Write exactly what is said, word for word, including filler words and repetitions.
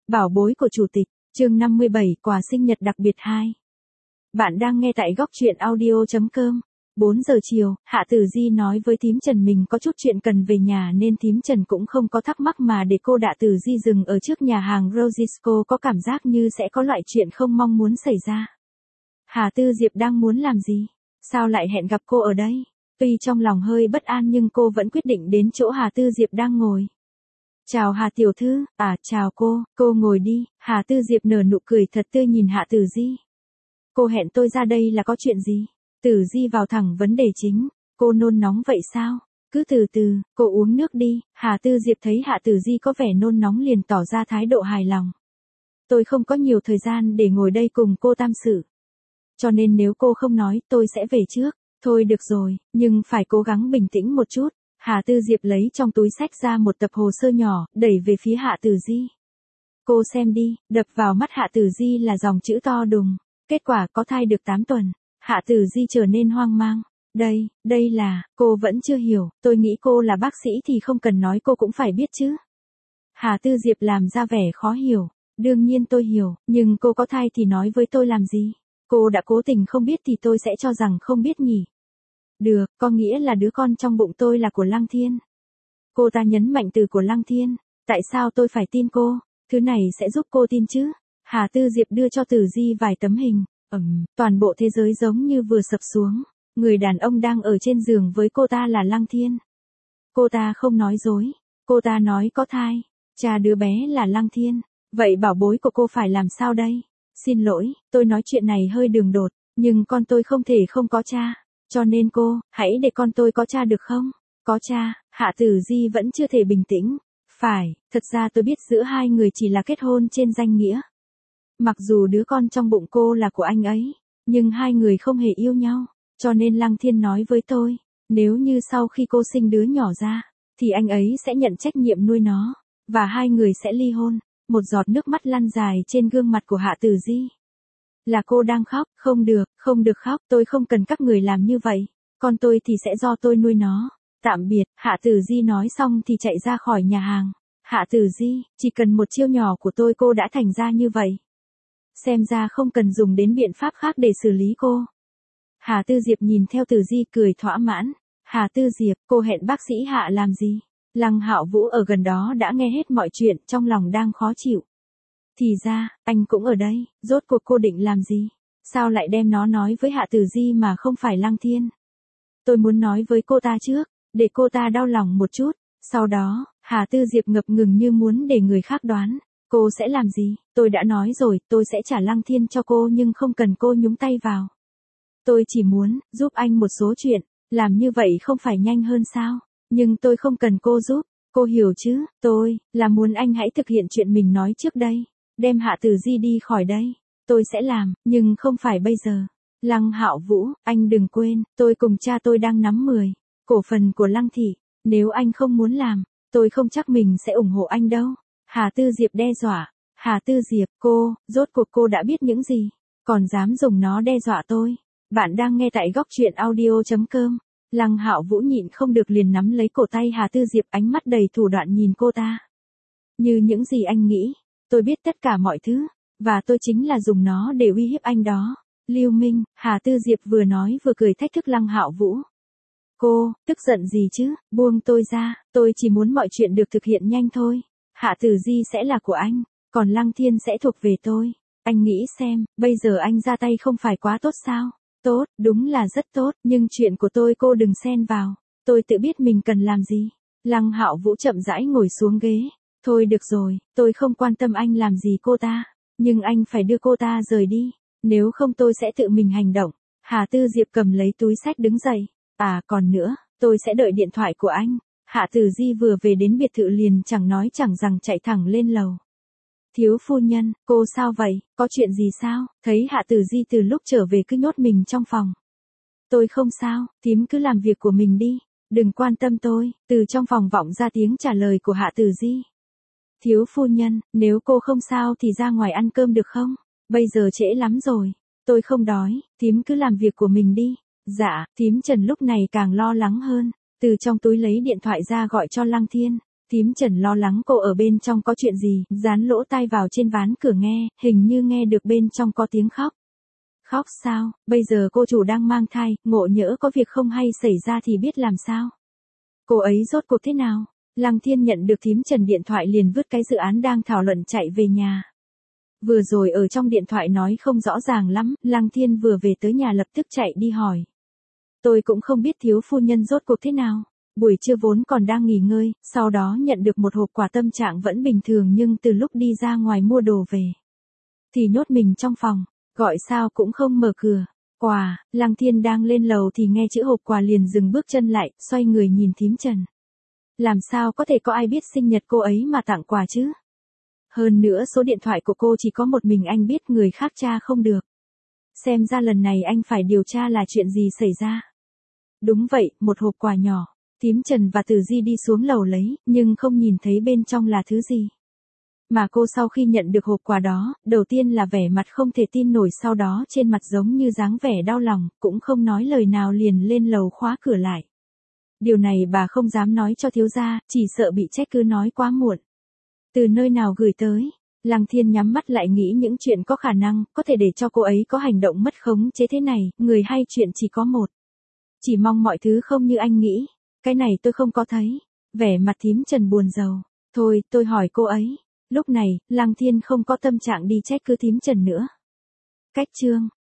Bảo bối của chủ tịch, chương năm mươi bảy, quà sinh nhật đặc biệt hai. Bạn đang nghe tại góc truyện audio chấm com. bốn giờ chiều, Hạ Tử Di nói với thím Trần mình có chút chuyện cần về nhà nên thím Trần cũng không có thắc mắc mà để cô Hạ Tử Di dừng ở trước nhà hàng Rosisco, có cảm giác như sẽ có loại chuyện không mong muốn xảy ra. Hà Tư Diệp đang muốn làm gì? Sao lại hẹn gặp cô ở đây? Tuy trong lòng hơi bất an nhưng cô vẫn quyết định đến chỗ Hà Tư Diệp đang ngồi. Chào Hà tiểu thư, à chào cô, cô ngồi đi. Hà Tư Diệp nở nụ cười thật tươi nhìn Hạ Tử Di. Cô hẹn tôi ra đây là có chuyện gì? Tử Di vào thẳng vấn đề chính. Cô nôn nóng vậy sao? Cứ từ từ, cô uống nước đi. Hà Tư Diệp thấy Hạ Tử Di có vẻ nôn nóng liền tỏ ra thái độ hài lòng. Tôi không có nhiều thời gian để ngồi đây cùng cô tâm sự. Cho nên nếu cô không nói tôi sẽ về trước. Thôi được rồi, nhưng phải cố gắng bình tĩnh một chút. Hà Tư Diệp lấy trong túi xách ra một tập hồ sơ nhỏ, đẩy về phía Hạ Tử Di. Cô xem đi, đập vào mắt Hạ Tử Di là dòng chữ to đùng. Kết quả có thai được tám tuần. Hạ Tử Di trở nên hoang mang. Đây, đây là, cô vẫn chưa hiểu, tôi nghĩ cô là bác sĩ thì không cần nói cô cũng phải biết chứ. Hà Tư Diệp làm ra vẻ khó hiểu. Đương nhiên tôi hiểu, nhưng cô có thai thì nói với tôi làm gì? Cô đã cố tình không biết thì tôi sẽ cho rằng không biết nhỉ. Được, có nghĩa là đứa con trong bụng tôi là của Lăng Thiên. Cô ta nhấn mạnh từ của Lăng Thiên. Tại sao tôi phải tin cô? Thứ này sẽ giúp cô tin chứ? Hà Tư Diệp đưa cho Tử Di vài tấm hình. Ừm, toàn bộ thế giới giống như vừa sập xuống. Người đàn ông đang ở trên giường với cô ta là Lăng Thiên. Cô ta không nói dối. Cô ta nói có thai. Cha đứa bé là Lăng Thiên. Vậy bảo bối của cô phải làm sao đây? Xin lỗi, tôi nói chuyện này hơi đường đột, nhưng con tôi không thể không có cha. Cho nên cô, hãy để con tôi có cha được không? Có cha, Hạ Tử Di vẫn chưa thể bình tĩnh. Phải, thật ra tôi biết giữa hai người chỉ là kết hôn trên danh nghĩa. Mặc dù đứa con trong bụng cô là của anh ấy, nhưng hai người không hề yêu nhau. Cho nên Lăng Thiên nói với tôi, nếu như sau khi cô sinh đứa nhỏ ra, thì anh ấy sẽ nhận trách nhiệm nuôi nó, và hai người sẽ ly hôn. Một giọt nước mắt lăn dài trên gương mặt của Hạ Tử Di. Là cô đang khóc, không được, không được khóc, tôi không cần các người làm như vậy, con tôi thì sẽ do tôi nuôi nó. Tạm biệt, Hạ Tử Di nói xong thì chạy ra khỏi nhà hàng. Hạ Tử Di, chỉ cần một chiêu nhỏ của tôi cô đã thành ra như vậy. Xem ra không cần dùng đến biện pháp khác để xử lý cô. Hà Tư Diệp nhìn theo Tử Di cười thỏa mãn. Hà Tư Diệp, cô hẹn bác sĩ Hạ làm gì? Lăng Hạo Vũ ở gần đó đã nghe hết mọi chuyện, trong lòng đang khó chịu. Thì ra, anh cũng ở đây, rốt cuộc cô định làm gì? Sao lại đem nó nói với Hạ Tử Di mà không phải Lăng Thiên? Tôi muốn nói với cô ta trước, để cô ta đau lòng một chút. Sau đó, Hà Tư Diệp ngập ngừng như muốn để người khác đoán. Cô sẽ làm gì? Tôi đã nói rồi, tôi sẽ trả Lăng Thiên cho cô nhưng không cần cô nhúng tay vào. Tôi chỉ muốn, giúp anh một số chuyện, làm như vậy không phải nhanh hơn sao? Nhưng tôi không cần cô giúp, cô hiểu chứ, tôi, là muốn anh hãy thực hiện chuyện mình nói trước đây, đem Hạ Tử Di đi khỏi đây, tôi sẽ làm, nhưng không phải bây giờ. Lăng Hạo Vũ, anh đừng quên, tôi cùng cha tôi đang nắm mười cổ phần của Lăng Thị, nếu anh không muốn làm, tôi không chắc mình sẽ ủng hộ anh đâu. Hà Tư Diệp đe dọa, Hà Tư Diệp, cô, rốt cuộc cô đã biết những gì, còn dám dùng nó đe dọa tôi. Bạn đang nghe tại góc truyện audio chấm com. Lăng Hạo Vũ nhịn không được liền nắm lấy cổ tay Hà Tư Diệp, ánh mắt đầy thủ đoạn nhìn cô ta. Như những gì anh nghĩ, tôi biết tất cả mọi thứ, và tôi chính là dùng nó để uy hiếp anh đó. Lưu Minh, Hà Tư Diệp vừa nói vừa cười thách thức Lăng Hạo Vũ. Cô, tức giận gì chứ, buông tôi ra, tôi chỉ muốn mọi chuyện được thực hiện nhanh thôi. Hạ Tử Di sẽ là của anh, còn Lăng Thiên sẽ thuộc về tôi. Anh nghĩ xem, bây giờ anh ra tay không phải quá tốt sao? Tốt, đúng là rất tốt, nhưng chuyện của tôi cô đừng xen vào, tôi tự biết mình cần làm gì. Lăng Hạo Vũ chậm rãi ngồi xuống ghế. Thôi được rồi, tôi không quan tâm anh làm gì cô ta, nhưng anh phải đưa cô ta rời đi, nếu không tôi sẽ tự mình hành động. Hà Tư Diệp cầm lấy túi xách đứng dậy. À còn nữa, tôi sẽ đợi điện thoại của anh. Hạ Tử Di vừa về đến biệt thự liền chẳng nói chẳng rằng chạy thẳng lên lầu. Thiếu phu nhân, cô sao vậy, có chuyện gì sao? Thấy Hạ Tử Di từ lúc trở về cứ nhốt mình trong phòng. Tôi không sao, thím cứ làm việc của mình đi, đừng quan tâm tôi. Từ trong phòng vọng ra tiếng trả lời của Hạ Tử Di. Thiếu phu nhân, nếu cô không sao thì ra ngoài ăn cơm được không? Bây giờ trễ lắm rồi, tôi không đói, thím cứ làm việc của mình đi. Dạ, thím Trần lúc này càng lo lắng hơn, từ trong túi lấy điện thoại ra gọi cho Lăng Thiên. Thím Trần lo lắng cô ở bên trong có chuyện gì, dán lỗ tai vào trên ván cửa nghe, hình như nghe được bên trong có tiếng khóc. Khóc sao, bây giờ cô chủ đang mang thai, ngộ nhỡ có việc không hay xảy ra thì biết làm sao. Cô ấy rốt cuộc thế nào? Lăng Thiên nhận được thím Trần điện thoại liền vứt cái dự án đang thảo luận chạy về nhà. Vừa rồi ở trong điện thoại nói không rõ ràng lắm, Lăng Thiên vừa về tới nhà lập tức chạy đi hỏi. Tôi cũng không biết thiếu phu nhân rốt cuộc thế nào. Buổi trưa vốn còn đang nghỉ ngơi, sau đó nhận được một hộp quà, tâm trạng vẫn bình thường nhưng từ lúc đi ra ngoài mua đồ về thì nhốt mình trong phòng, gọi sao cũng không mở cửa. Quà, Lăng Thiên đang lên lầu thì nghe chữ hộp quà liền dừng bước chân lại, xoay người nhìn thím Trần. Làm sao có thể có ai biết sinh nhật cô ấy mà tặng quà chứ? Hơn nữa số điện thoại của cô chỉ có một mình anh biết, người khác tra không được. Xem ra lần này anh phải điều tra là chuyện gì xảy ra. Đúng vậy, một hộp quà nhỏ. Thím Trần và Từ Di đi xuống lầu lấy, nhưng không nhìn thấy bên trong là thứ gì. Mà cô sau khi nhận được hộp quà đó, đầu tiên là vẻ mặt không thể tin nổi, sau đó trên mặt giống như dáng vẻ đau lòng, cũng không nói lời nào liền lên lầu khóa cửa lại. Điều này bà không dám nói cho thiếu gia, chỉ sợ bị trách cứ nói quá muộn. Từ nơi nào gửi tới? Lăng Thiên nhắm mắt lại nghĩ những chuyện có khả năng, có thể để cho cô ấy có hành động mất khống chế thế này, người hay chuyện chỉ có một. Chỉ mong mọi thứ không như anh nghĩ. Cái này tôi không có thấy. Vẻ mặt thím Trần buồn rầu. Thôi, tôi hỏi cô ấy. Lúc này, Lăng Thiên không có tâm trạng đi trách cứ thím Trần nữa. Cách chương